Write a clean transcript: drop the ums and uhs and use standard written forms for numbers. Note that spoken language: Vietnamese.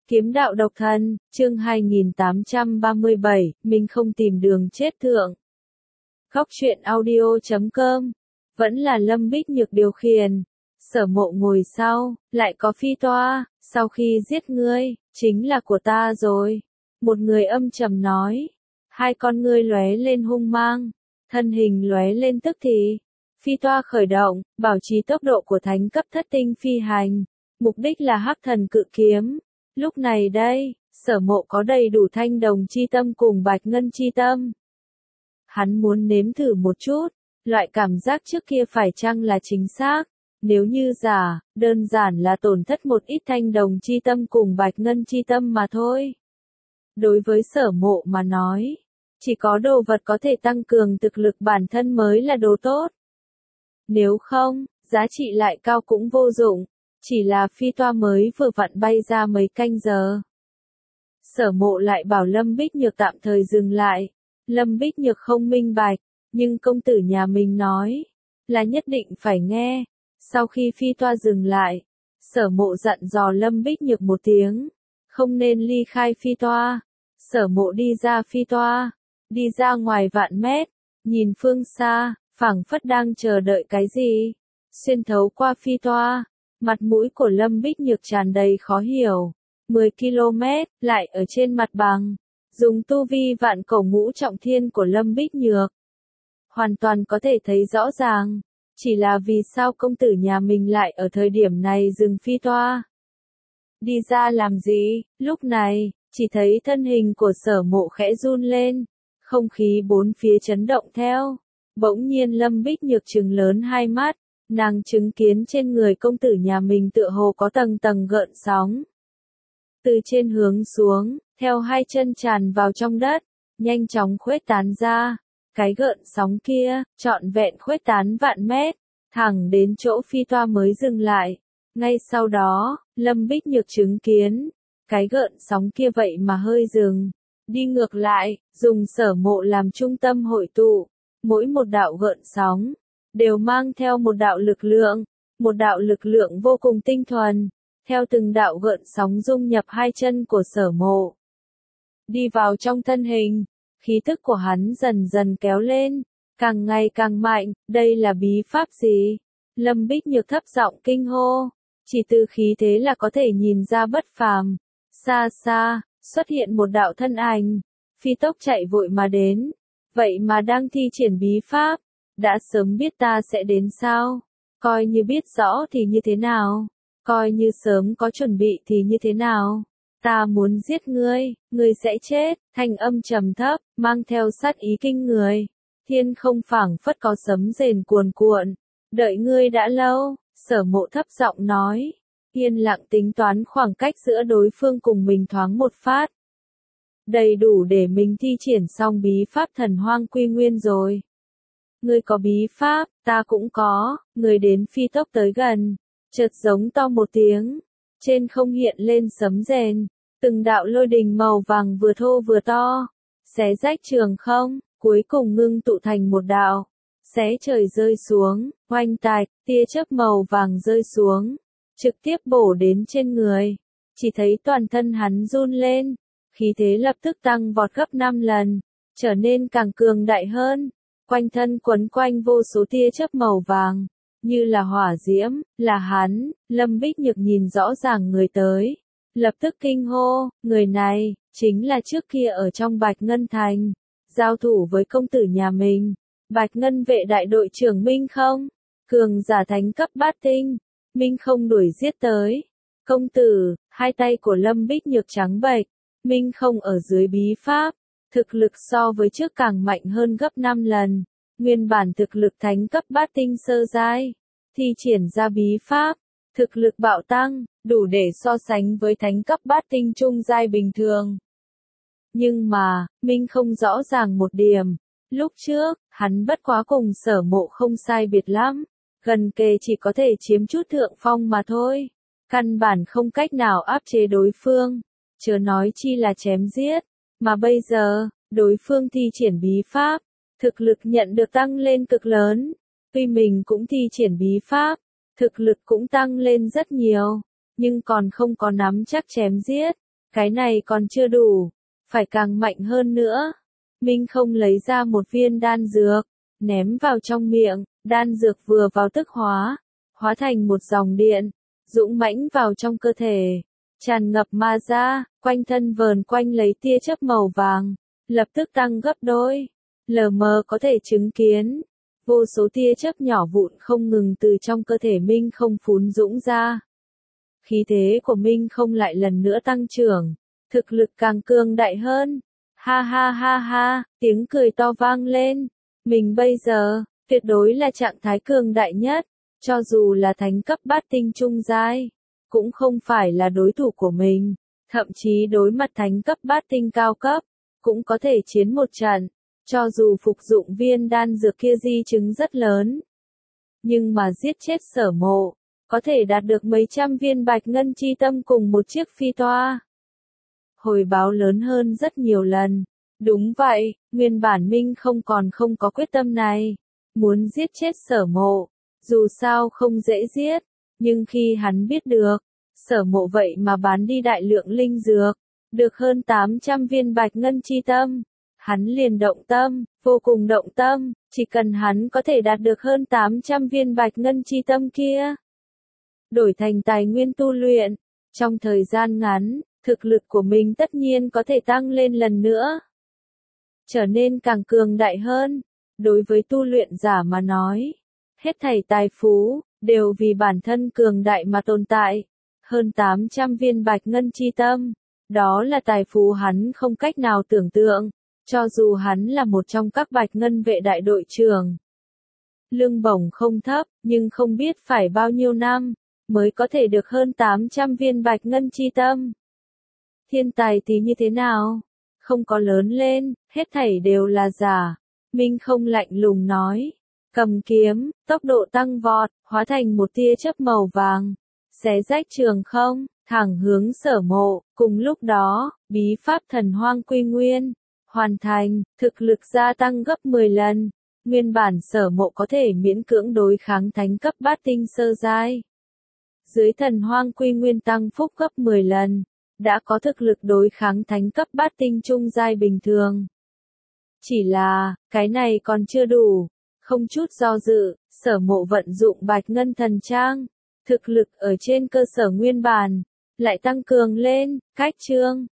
Kiếm đạo độc thân, chương 2837, mình không tìm đường chết thượng. Góc truyện audio.com, vẫn là Lâm Bích Nhược điều khiển. Sở Mộ ngồi sau, lại có phi toa, sau khi giết ngươi, chính là của ta rồi. Một người âm trầm nói, hai con ngươi lóe lên hung mang, thân hình lóe lên tức thì. Phi toa khởi động, bảo trì tốc độ của thánh cấp thất tinh phi hành, mục đích là hắc thần cự kiếm. Lúc này đây, Sở Mộ có đầy đủ thanh đồng chi tâm cùng bạch ngân chi tâm. Hắn muốn nếm thử một chút, loại cảm giác trước kia phải chăng là chính xác, nếu như giả, đơn giản là tổn thất một ít thanh đồng chi tâm cùng bạch ngân chi tâm mà thôi. Đối với Sở Mộ mà nói, chỉ có đồ vật có thể tăng cường thực lực bản thân mới là đồ tốt. Nếu không, giá trị lại cao cũng vô dụng. Chỉ là phi toa mới vừa vặn bay ra mấy canh giờ. Sở Mộ lại bảo Lâm Bích Nhược tạm thời dừng lại. Lâm Bích Nhược không minh bạch, nhưng công tử nhà mình nói, là nhất định phải nghe. Sau khi phi toa dừng lại, Sở Mộ dặn dò Lâm Bích Nhược một tiếng, không nên ly khai phi toa. Sở Mộ đi ra phi toa, đi ra ngoài vạn mét, nhìn phương xa, phảng phất đang chờ đợi cái gì. Xuyên thấu qua phi toa, mặt mũi của Lâm Bích Nhược tràn đầy khó hiểu. 10 km, lại ở trên mặt bằng. Dùng tu vi vạn cổ ngũ trọng thiên của Lâm Bích Nhược, hoàn toàn có thể thấy rõ ràng. Chỉ là vì sao công tử nhà mình lại ở thời điểm này dừng phi toa? Đi ra làm gì? Lúc này, chỉ thấy thân hình của Sở Mộ khẽ run lên. Không khí bốn phía chấn động theo. Bỗng nhiên Lâm Bích Nhược trừng lớn hai mắt. Nàng chứng kiến trên người công tử nhà mình tựa hồ có tầng tầng gợn sóng. Từ trên hướng xuống, theo hai chân tràn vào trong đất, nhanh chóng khuếch tán ra. Cái gợn sóng kia, trọn vẹn khuếch tán vạn mét, thẳng đến chỗ phi toa mới dừng lại. Ngay sau đó, Lâm Bích Nhược chứng kiến, cái gợn sóng kia vậy mà hơi dừng, đi ngược lại, dùng Sở Mộ làm trung tâm hội tụ. Mỗi một đạo gợn sóng đều mang theo một đạo lực lượng vô cùng tinh thuần, theo từng đạo gợn sóng dung nhập hai chân của Sở Mộ, đi vào trong thân hình, khí tức của hắn dần dần kéo lên, càng ngày càng mạnh. Đây là bí pháp gì? Lâm Bích Nhược thấp giọng kinh hô, chỉ từ khí thế là có thể nhìn ra bất phàm. Xa xa, xuất hiện một đạo thân ảnh, phi tốc chạy vội mà đến, vậy mà đang thi triển bí pháp. Đã sớm biết ta sẽ đến sao? Coi như biết rõ thì như thế nào? Coi như sớm có chuẩn bị thì như thế nào? Ta muốn giết ngươi, ngươi sẽ chết. Thanh âm trầm thấp, mang theo sát ý kinh người. Thiên không phảng phất có sấm rền cuồn cuộn. Đợi ngươi đã lâu, Sở Mộ thấp giọng nói. Yên lặng tính toán khoảng cách giữa đối phương cùng mình thoáng một phát. Đầy đủ để mình thi triển xong bí pháp thần hoang quy nguyên rồi. Ngươi có bí pháp, ta cũng có. Người đến phi tốc tới gần, chợt giống to một tiếng, trên không hiện lên sấm rền, từng đạo lôi đình màu vàng vừa thô vừa to, xé rách trường không, cuối cùng ngưng tụ thành một đạo, xé trời rơi xuống, oanh tạch, tia chớp màu vàng rơi xuống, trực tiếp bổ đến trên người. Chỉ thấy toàn thân hắn run lên, khí thế lập tức tăng vọt gấp 5 lần, trở nên càng cường đại hơn. Quanh thân quấn quanh vô số tia chớp màu vàng, như là hỏa diễm, là hắn. Lâm Bích Nhược nhìn rõ ràng người tới, lập tức kinh hô, người này, chính là trước kia ở trong Bạch Ngân Thành, giao thủ với công tử nhà mình, Bạch Ngân vệ đại đội trưởng Minh Không, cường giả thánh cấp bát tinh. Minh Không đuổi giết tới. Công tử, hai tay của Lâm Bích Nhược trắng bệch. Minh Không ở dưới bí pháp, thực lực so với trước càng mạnh hơn gấp 5 lần, nguyên bản thực lực thánh cấp bát tinh sơ giai, thi triển ra bí pháp, thực lực bạo tăng, đủ để so sánh với thánh cấp bát tinh trung giai bình thường. Nhưng mà, Minh Không rõ ràng một điểm, lúc trước, hắn bất quá cùng Sở Mộ không sai biệt lắm, gần kề chỉ có thể chiếm chút thượng phong mà thôi, căn bản không cách nào áp chế đối phương, chớ nói chi là chém giết. Mà bây giờ, đối phương thi triển bí pháp, thực lực nhận được tăng lên cực lớn. Tuy mình cũng thi triển bí pháp, thực lực cũng tăng lên rất nhiều, nhưng còn không có nắm chắc chém giết. Cái này còn chưa đủ, phải càng mạnh hơn nữa. Minh không lấy ra một viên đan dược, ném vào trong miệng, đan dược vừa vào tức hóa thành một dòng điện, dũng mãnh vào trong cơ thể, tràn ngập mà ra, quanh thân vờn quanh lấy tia chớp màu vàng, lập tức tăng gấp đôi. Lờ mờ có thể chứng kiến, vô số tia chớp nhỏ vụn không ngừng từ trong cơ thể Minh không phún dũng ra. Khí thế của Minh không lại lần nữa tăng trưởng, thực lực càng cường đại hơn. Ha ha ha ha, tiếng cười to vang lên. Mình bây giờ, tuyệt đối là trạng thái cường đại nhất, cho dù là thánh cấp bát tinh trung giai, cũng không phải là đối thủ của mình, thậm chí đối mặt thánh cấp bát tinh cao cấp, cũng có thể chiến một trận, cho dù phục dụng viên đan dược kia di chứng rất lớn. Nhưng mà giết chết Sở Mộ, có thể đạt được mấy trăm viên bạch ngân chi tâm cùng một chiếc phi toa. Hồi báo lớn hơn rất nhiều lần. Đúng vậy, nguyên bản Minh không có quyết tâm này. Muốn giết chết Sở Mộ, dù sao không dễ giết, nhưng khi hắn biết được, Sở Mộ vậy mà bán đi đại lượng linh dược, được hơn 800 viên bạch ngân chi tâm. Hắn liền động tâm, vô cùng động tâm, chỉ cần hắn có thể đạt được hơn 800 viên bạch ngân chi tâm kia, đổi thành tài nguyên tu luyện, trong thời gian ngắn, thực lực của mình tất nhiên có thể tăng lên lần nữa, trở nên càng cường đại hơn. Đối với tu luyện giả mà nói, hết thảy tài phú đều vì bản thân cường đại mà tồn tại. Hơn 800 viên bạch ngân chi tâm, đó là tài phú hắn không cách nào tưởng tượng, cho dù hắn là một trong các bạch ngân vệ đại đội trưởng. Lương bổng không thấp, nhưng không biết phải bao nhiêu năm mới có thể được hơn 800 viên bạch ngân chi tâm. Thiên tài thì như thế nào? Không có lớn lên, hết thảy đều là giả. Minh không lạnh lùng nói. Cầm kiếm, tốc độ tăng vọt, hóa thành một tia chớp màu vàng. Xé rách trường không, thẳng hướng Sở Mộ. Cùng lúc đó, bí pháp thần hoang quy nguyên. Hoàn thành, thực lực gia tăng gấp 10 lần. Nguyên bản Sở Mộ có thể miễn cưỡng đối kháng thánh cấp bát tinh sơ giai. Dưới thần hoang quy nguyên tăng phúc gấp 10 lần, đã có thực lực đối kháng thánh cấp bát tinh trung giai bình thường. Chỉ là, cái này còn chưa đủ, không chút do dự, Sở Mộ vận dụng bạch ngân thần trang, thực lực ở trên cơ sở nguyên bản, lại tăng cường lên, cách chương.